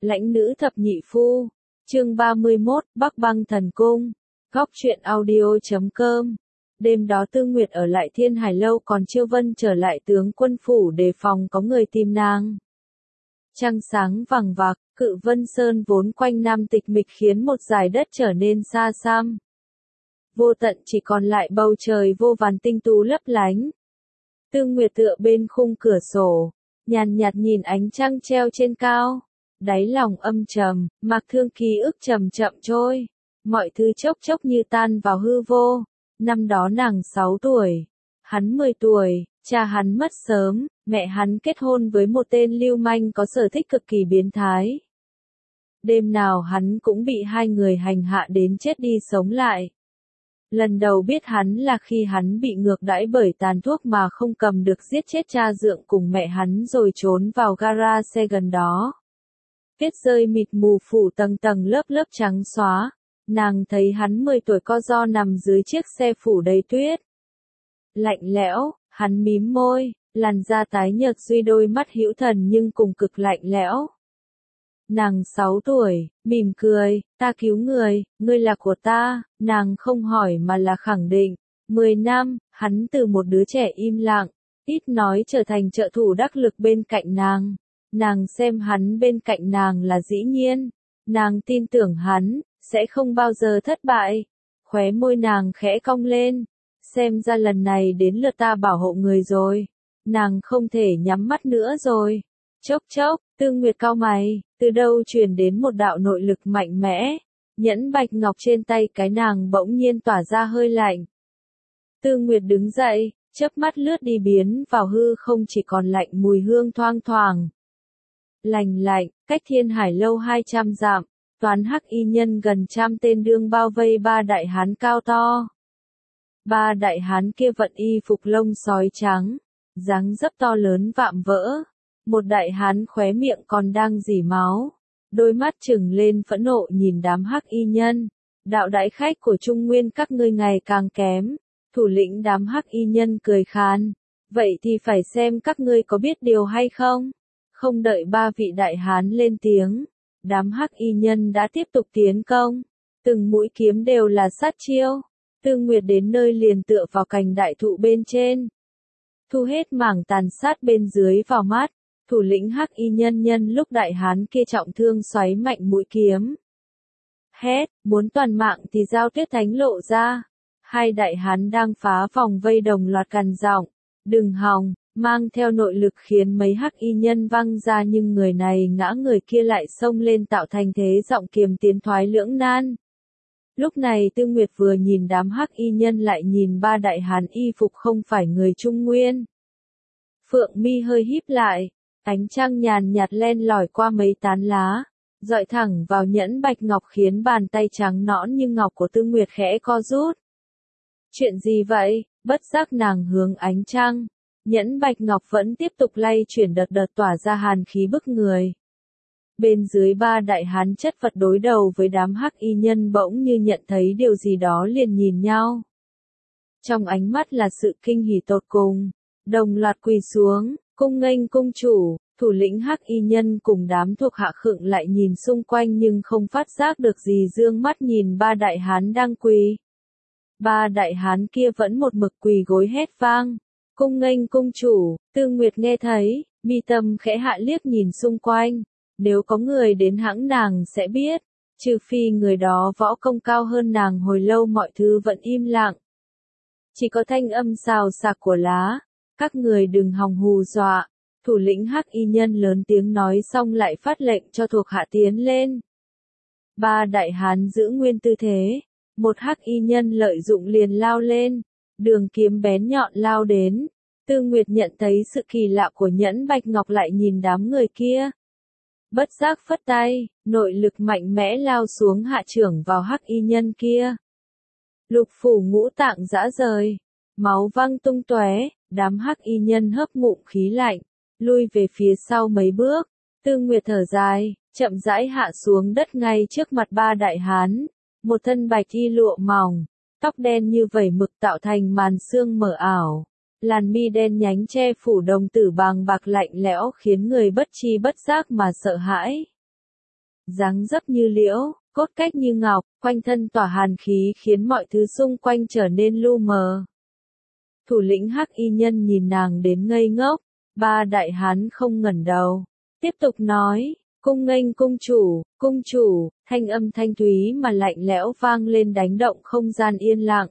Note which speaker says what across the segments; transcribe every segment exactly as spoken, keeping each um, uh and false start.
Speaker 1: Lãnh nữ thập nhị phu. Chương ba mươi mốt, Bắc Băng Thần Cung. Góc truyện audio chấm com. Đêm đó Tư Nguyệt ở lại Thiên Hải Lâu, còn Chiêu Vân trở lại tướng quân phủ đề phòng có người tìm nàng. Trăng sáng vằng vặc, Cự Vân Sơn vốn quanh năm tịch mịch khiến một dải đất trở nên xa xăm. Vô tận chỉ còn lại bầu trời vô vàn tinh tú lấp lánh. Tư Nguyệt tựa bên khung cửa sổ, nhàn nhạt nhìn ánh trăng treo trên cao. Đáy lòng âm trầm, Mạc Thương ký ức chậm chậm trôi. Mọi thứ chốc chốc như tan vào hư vô. Năm đó nàng sáu tuổi, hắn mười tuổi, cha hắn mất sớm, mẹ hắn kết hôn với một tên lưu manh có sở thích cực kỳ biến thái. Đêm nào hắn cũng bị hai người hành hạ đến chết đi sống lại. Lần đầu biết hắn là khi hắn bị ngược đãi bởi tàn thuốc mà không cầm được giết chết cha dượng cùng mẹ hắn rồi trốn vào gara xe gần đó. Tuyết rơi mịt mù phủ tầng tầng lớp lớp trắng xóa. Nàng thấy hắn mười tuổi co ro nằm dưới chiếc xe phủ đầy tuyết. Lạnh lẽo, hắn mím môi, làn da tái nhợt duy đôi mắt hữu thần nhưng cùng cực lạnh lẽo. Nàng sáu tuổi, mỉm cười, ta cứu người, ngươi là của ta, nàng không hỏi mà là khẳng định. Mười năm, hắn từ một đứa trẻ im lặng, ít nói trở thành trợ thủ đắc lực bên cạnh nàng. Nàng xem hắn bên cạnh nàng là dĩ nhiên. Nàng tin tưởng hắn sẽ không bao giờ thất bại. Khóe môi nàng khẽ cong lên. Xem ra lần này đến lượt ta bảo hộ người rồi. Nàng không thể nhắm mắt nữa rồi. Chốc chốc, Tư Nguyệt cau mày, từ đâu truyền đến một đạo nội lực mạnh mẽ. Nhẫn bạch ngọc trên tay cái nàng bỗng nhiên tỏa ra hơi lạnh. Tư Nguyệt đứng dậy, chớp mắt lướt đi biến vào hư không chỉ còn lạnh mùi hương thoang thoảng. Lành lạnh, cách Thiên Hải Lâu hai trăm dặm. Toán hắc y nhân gần trăm tên đương bao vây ba đại hán cao to. Ba đại hán kia vận y phục lông sói trắng, dáng dấp to lớn vạm vỡ. Một đại hán khóe miệng còn đang rỉ máu, đôi mắt trừng lên phẫn nộ nhìn đám hắc y nhân. Đạo đại khách của Trung Nguyên các ngươi ngày càng kém. Thủ lĩnh đám hắc y nhân cười khan. Vậy thì phải xem các ngươi có biết điều hay không? Không đợi ba vị đại hán lên tiếng. Đám hắc y nhân đã tiếp tục tiến công. Từng mũi kiếm đều là sát chiêu. Tư Nguyệt đến nơi liền tựa vào cành đại thụ bên trên. Thu hết mảng tàn sát bên dưới vào mắt. Thủ lĩnh hắc y nhân nhân lúc đại hán kia trọng thương xoáy mạnh mũi kiếm. Hét, muốn toàn mạng thì giao Tuyết Thánh lộ ra. Hai đại hán đang phá vòng vây đồng loạt gằn giọng. Đừng hòng. Mang theo nội lực khiến mấy hắc y nhân văng ra nhưng người này ngã người kia lại xông lên tạo thành thế giọng kiềm tiến thoái lưỡng nan. Lúc này Tư Nguyệt vừa nhìn đám hắc y nhân lại nhìn ba đại hán y phục không phải người Trung Nguyên. Phượng mi hơi híp lại, ánh trăng nhàn nhạt len lỏi qua mấy tán lá, dọi thẳng vào nhẫn bạch ngọc khiến bàn tay trắng nõn như ngọc của Tư Nguyệt khẽ co rút. Chuyện gì vậy? Bất giác nàng hướng ánh trăng. Nhẫn bạch ngọc vẫn tiếp tục lay chuyển đợt đợt tỏa ra hàn khí bức người. Bên dưới ba đại hán chất vật đối đầu với đám hắc y nhân bỗng như nhận thấy điều gì đó liền nhìn nhau. Trong ánh mắt là sự kinh hỉ tột cùng. Đồng loạt quỳ xuống, cung nghênh cung chủ. Thủ lĩnh hắc y nhân cùng đám thuộc hạ khựng lại nhìn xung quanh nhưng không phát giác được gì, dương mắt nhìn ba đại hán đang quỳ. Ba đại hán kia vẫn một mực quỳ gối hét vang. Cung nghênh cung chủ. Tư Nguyệt nghe thấy, mi tâm khẽ hạ liếc nhìn xung quanh. Nếu có người đến hãng nàng sẽ biết. Trừ phi người đó võ công cao hơn nàng hồi lâu mọi thứ vẫn im lặng. Chỉ có thanh âm xào xạc của lá. Các người đừng hòng hù dọa. Thủ lĩnh hắc y nhân lớn tiếng nói xong lại phát lệnh cho thuộc hạ tiến lên. Ba đại hán giữ nguyên tư thế. Một hắc y nhân lợi dụng liền lao lên. Đường kiếm bén nhọn lao đến. Tư Nguyệt nhận thấy sự kỳ lạ của nhẫn bạch ngọc lại nhìn đám người kia. Bất giác phất tay, nội lực mạnh mẽ lao xuống hạ trưởng vào hắc y nhân kia. Lục phủ ngũ tạng rã rời, máu văng tung tóe, đám hắc y nhân hấp ngụm khí lạnh, lui về phía sau mấy bước. Tư Nguyệt thở dài, chậm rãi hạ xuống đất ngay trước mặt ba đại hán. Một thân bạch y lụa mỏng. Tóc đen như vẩy mực tạo thành màn sương mờ ảo. Làn mi đen nhánh che phủ đồng tử bàng bạc lạnh lẽo khiến người bất tri bất giác mà sợ hãi. dáng dấp như liễu, cốt cách như ngọc, quanh thân tỏa hàn khí khiến mọi thứ xung quanh trở nên lu mờ. Thủ lĩnh Hắc Y Nhân nhìn nàng đến ngây ngốc, ba đại hán không ngẩng đầu, tiếp tục nói, cung nghênh cung chủ, cung chủ, thanh âm thanh thúy mà lạnh lẽo vang lên đánh động không gian yên lặng.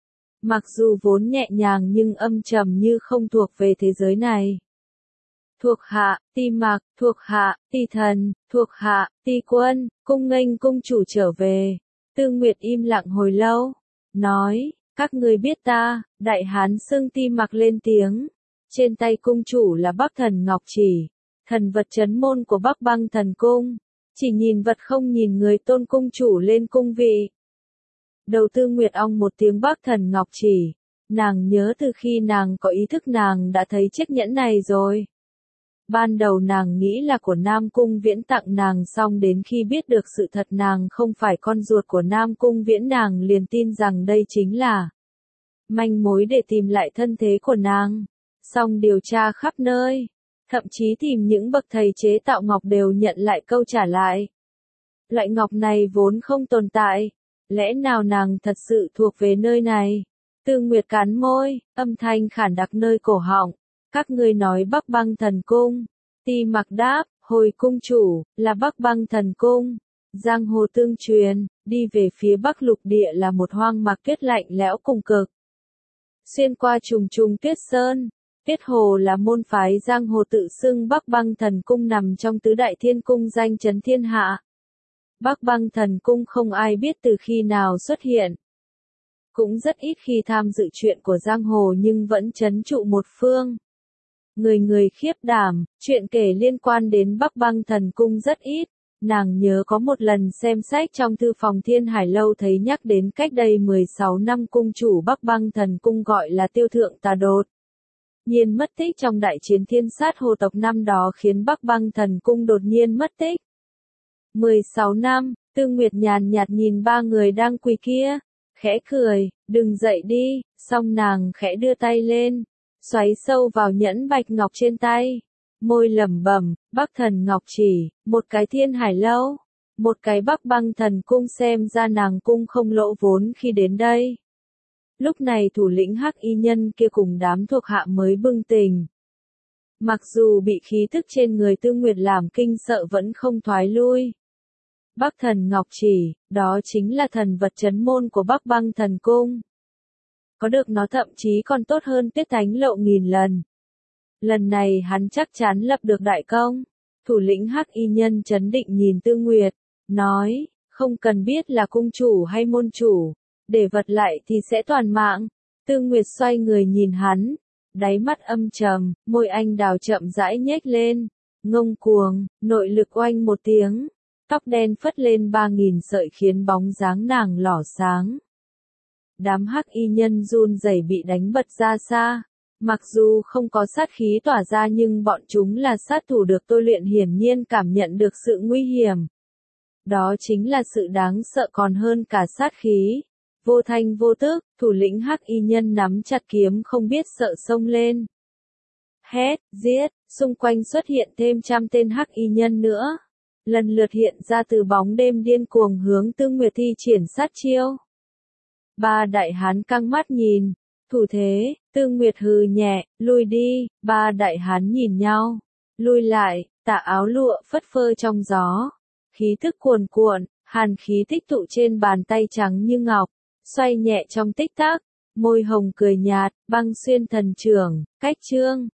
Speaker 1: Mặc dù vốn nhẹ nhàng nhưng âm trầm như không thuộc về thế giới này. Thuộc hạ, Ti Mạc, thuộc hạ, Ti Thần, thuộc hạ, Ti Quân, cung nghênh cung chủ trở về. Tư Nguyệt im lặng hồi lâu, nói, các ngươi biết ta, đại hán xưng Ti Mạc lên tiếng. Trên tay cung chủ là Bắc Thần Ngọc Chỉ, thần vật trấn môn của Bắc Băng Thần Cung. Chỉ nhìn vật không nhìn người tôn cung chủ lên cung vị. Đầu Tư Nguyệt ong một tiếng Bắc Thần Ngọc Chỉ, nàng nhớ từ khi nàng có ý thức nàng đã thấy chiếc nhẫn này rồi. Ban đầu nàng nghĩ là của Nam Cung Viễn tặng nàng, xong đến khi biết được sự thật nàng không phải con ruột của Nam Cung Viễn nàng liền tin rằng đây chính là manh mối để tìm lại thân thế của nàng. Xong điều tra khắp nơi, thậm chí tìm những bậc thầy chế tạo ngọc đều nhận lại câu trả lại. Loại ngọc này vốn không tồn tại, lẽ nào nàng thật sự thuộc về nơi này? Tư Nguyệt cắn môi, âm thanh khản đặc nơi cổ họng. Các ngươi nói Bắc Băng Thần Cung. Ti Mạc đáp, hồi cung chủ, là Bắc Băng Thần Cung. Giang hồ tương truyền, đi về phía Bắc lục địa là một hoang mạc tuyết lạnh lẽo cùng cực. Xuyên qua trùng trùng tuyết sơn, Tuyết Hồ là môn phái giang hồ tự xưng Bắc Băng Thần Cung nằm trong tứ đại thiên cung danh chấn thiên hạ. Bắc Băng Thần Cung không ai biết từ khi nào xuất hiện. Cũng rất ít khi tham dự chuyện của giang hồ nhưng vẫn trấn trụ một phương. Người người khiếp đảm, chuyện kể liên quan đến Bắc Băng Thần Cung rất ít. Nàng nhớ có một lần xem sách trong thư phòng Thiên Hải Lâu thấy nhắc đến cách đây mười sáu năm cung chủ Bắc Băng Thần Cung gọi là Tiêu Thượng Tà Đột. Nhiên mất tích trong đại chiến thiên sát hồ tộc năm đó khiến Bắc Băng Thần Cung đột nhiên mất tích. mười sáu năm, Tư Nguyệt nhàn nhạt nhìn ba người đang quỳ kia, khẽ cười, đừng dậy đi, xong nàng khẽ đưa tay lên, xoáy sâu vào nhẫn bạch ngọc trên tay. Môi lẩm bẩm, Bắc Thần Ngọc Chỉ, một cái Thiên Hải Lâu, một cái Bắc Băng Thần Cung, xem ra nàng cung không lỗ vốn khi đến đây. Lúc này thủ lĩnh Hắc Y Nhân kia cùng đám thuộc hạ mới bừng tỉnh. Mặc dù bị khí thức trên người Tư Nguyệt làm kinh sợ vẫn không thoái lui. Bắc Thần Ngọc Chỉ, đó chính là thần vật trấn môn của Bắc Băng Thần Cung. Có được nó thậm chí còn tốt hơn Tuyết Thánh Lộ nghìn lần. Lần này hắn chắc chắn lập được đại công. Thủ lĩnh Hắc Y Nhân trấn định nhìn Tư Nguyệt, nói, không cần biết là cung chủ hay môn chủ, để vật lại thì sẽ toàn mạng. Tư Nguyệt xoay người nhìn hắn, đáy mắt âm trầm, môi anh đào chậm rãi nhếch lên, ngông cuồng, nội lực oanh một tiếng, tóc đen phất lên ba nghìn sợi khiến bóng dáng nàng lỏ sáng. Đám Hắc Y Nhân run rẩy bị đánh bật ra xa. Mặc dù không có sát khí tỏa ra nhưng bọn chúng là sát thủ được tôi luyện, hiển nhiên cảm nhận được sự nguy hiểm. Đó chính là sự đáng sợ còn hơn cả sát khí. Vô thanh vô tức, thủ lĩnh Hắc Y Nhân nắm chặt kiếm không biết sợ xông lên. Hét, giết, xung quanh xuất hiện thêm trăm tên Hắc Y Nhân nữa. Lần lượt hiện ra từ bóng đêm điên cuồng hướng Tư Nguyệt thi triển sát chiêu. Ba đại hán căng mắt nhìn. Thủ thế, Tư Nguyệt hừ nhẹ, lui đi, ba đại hán nhìn nhau, lui lại, tà áo lụa phất phơ trong gió, khí thức cuồn cuộn, hàn khí tích tụ trên bàn tay trắng như ngọc, xoay nhẹ trong tích tắc, môi hồng cười nhạt, băng xuyên thần trưởng, cách chương.